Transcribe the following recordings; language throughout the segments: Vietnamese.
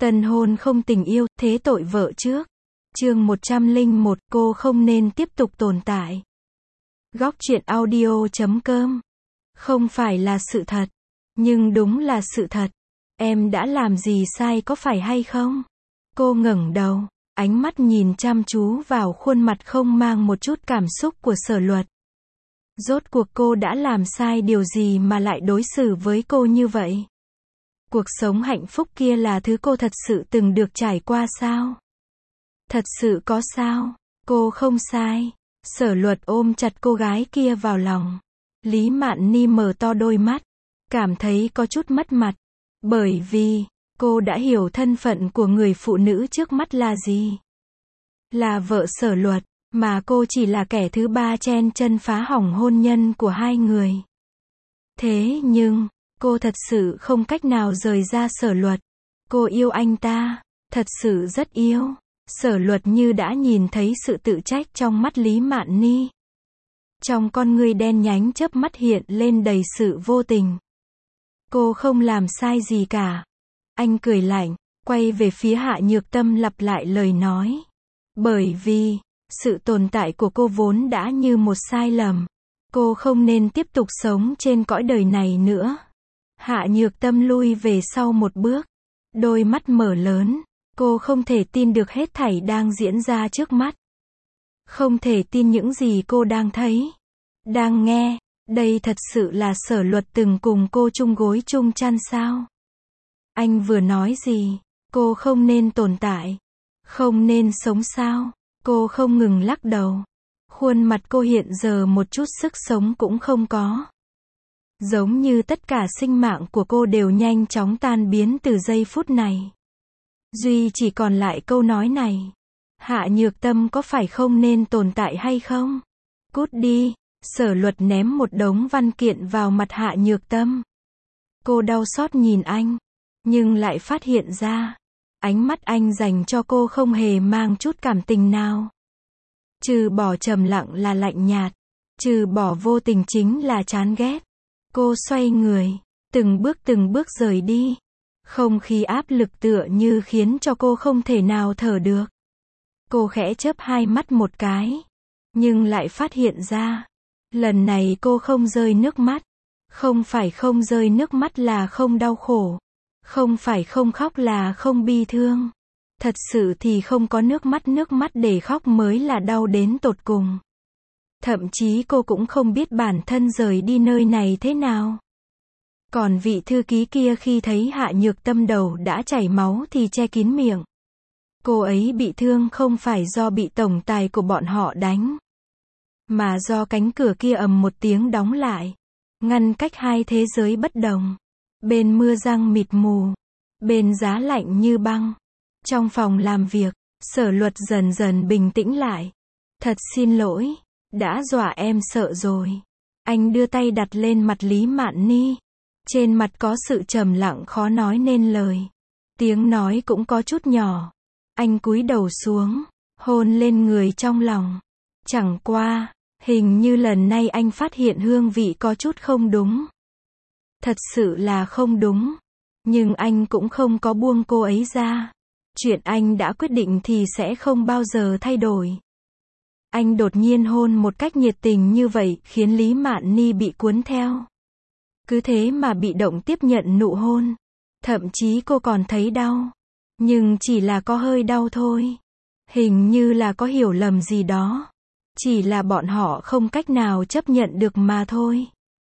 Tân hôn không tình yêu, thế tội vợ trước. Chương 101, cô không nên tiếp tục tồn tại. Góc truyện audio.com. Không phải là sự thật, nhưng đúng là sự thật. Em đã làm gì sai có phải hay không? Cô ngẩng đầu, ánh mắt nhìn chăm chú vào khuôn mặt không mang một chút cảm xúc của Sở Luật. Rốt cuộc cô đã làm sai điều gì mà lại đối xử với cô như vậy? Cuộc sống hạnh phúc kia là thứ cô thật sự từng được trải qua sao? Thật sự có sao? Cô không sai. Sở Luật ôm chặt cô gái kia vào lòng. Lý Mạn Ni mở to đôi mắt, cảm thấy có chút mất mặt. Bởi vì, cô đã hiểu thân phận của người phụ nữ trước mắt là gì. Là vợ Sở Luật, mà cô chỉ là kẻ thứ ba chen chân phá hỏng hôn nhân của hai người. Thế nhưng, cô thật sự không cách nào rời ra Sở Luật. Cô yêu anh ta, thật sự rất yêu. Sở Luật như đã nhìn thấy sự tự trách trong mắt Lý Mạn Ni. Trong con ngươi đen nhánh chớp mắt hiện lên đầy sự vô tình. Cô không làm sai gì cả. Anh cười lạnh, quay về phía Hạ Nhược Tâm lặp lại lời nói. Bởi vì, sự tồn tại của cô vốn đã như một sai lầm. Cô không nên tiếp tục sống trên cõi đời này nữa. Hạ Nhược Tâm lui về sau một bước. Đôi mắt mở lớn. Cô không thể tin được hết thảy đang diễn ra trước mắt. Không thể tin những gì cô đang thấy, đang nghe. Đây thật sự là Sở Luật từng cùng cô chung gối chung chăn sao? Anh vừa nói gì? Cô không nên tồn tại, không nên sống sao? Cô không ngừng lắc đầu. Khuôn mặt cô hiện giờ một chút sức sống cũng không có. Giống như tất cả sinh mạng của cô đều nhanh chóng tan biến từ giây phút này. Duy chỉ còn lại câu nói này. Hạ Nhược Tâm có phải không nên tồn tại hay không? Cút đi. Sở Luật ném một đống văn kiện vào mặt Hạ Nhược Tâm. Cô đau xót nhìn anh, nhưng lại phát hiện ra, ánh mắt anh dành cho cô không hề mang chút cảm tình nào. Trừ bỏ trầm lặng là lạnh nhạt, trừ bỏ vô tình chính là chán ghét. Cô xoay người, từng bước rời đi. Không khí áp lực tựa như khiến cho cô không thể nào thở được. Cô khẽ chớp hai mắt một cái, nhưng lại phát hiện ra, lần này cô không rơi nước mắt. Không phải không rơi nước mắt là không đau khổ. Không phải không khóc là không bi thương. Thật sự thì không có nước mắt để khóc mới là đau đến tột cùng. Thậm chí cô cũng không biết bản thân rời đi nơi này thế nào. Còn vị thư ký kia khi thấy Hạ Nhược Tâm đầu đã chảy máu thì che kín miệng. Cô ấy bị thương không phải do bị tổng tài của bọn họ đánh, mà do cánh cửa kia ầm một tiếng đóng lại, ngăn cách hai thế giới bất đồng. Bên mưa giăng mịt mù, bên giá lạnh như băng. Trong phòng làm việc, Sở Luật dần dần bình tĩnh lại. Thật xin lỗi, đã dọa em sợ rồi. Anh đưa tay đặt lên mặt Lý Mạn Ni. Trên mặt có sự trầm lặng khó nói nên lời. Tiếng nói cũng có chút nhỏ. Anh cúi đầu xuống, hôn lên người trong lòng. Chẳng qua, hình như lần này anh phát hiện hương vị có chút không đúng. Thật sự là không đúng. Nhưng anh cũng không có buông cô ấy ra. Chuyện anh đã quyết định thì sẽ không bao giờ thay đổi. Anh đột nhiên hôn một cách nhiệt tình như vậy khiến Lý Mạn Ni bị cuốn theo. Cứ thế mà bị động tiếp nhận nụ hôn. Thậm chí cô còn thấy đau. Nhưng chỉ là có hơi đau thôi. Hình như là có hiểu lầm gì đó. Chỉ là bọn họ không cách nào chấp nhận được mà thôi.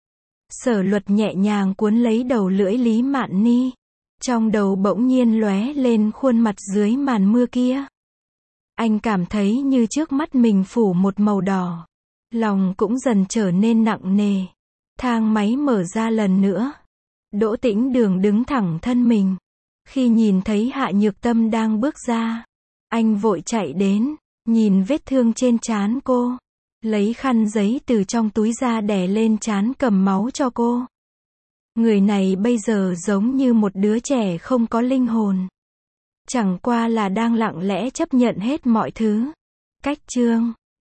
Sở Luật nhẹ nhàng cuốn lấy đầu lưỡi Lý Mạn Ni. Trong đầu bỗng nhiên lóe lên khuôn mặt dưới màn mưa kia. Anh cảm thấy như trước mắt mình phủ một màu đỏ. Lòng cũng dần trở nên nặng nề. Thang máy mở ra lần nữa. Đỗ Tĩnh Đường đứng thẳng thân mình. Khi nhìn thấy Hạ Nhược Tâm đang bước ra, anh vội chạy đến, nhìn vết thương trên trán cô, lấy khăn giấy từ trong túi ra đè lên trán cầm máu cho cô. Người này bây giờ giống như một đứa trẻ không có linh hồn. Chẳng qua là đang lặng lẽ chấp nhận hết mọi thứ. Cách chương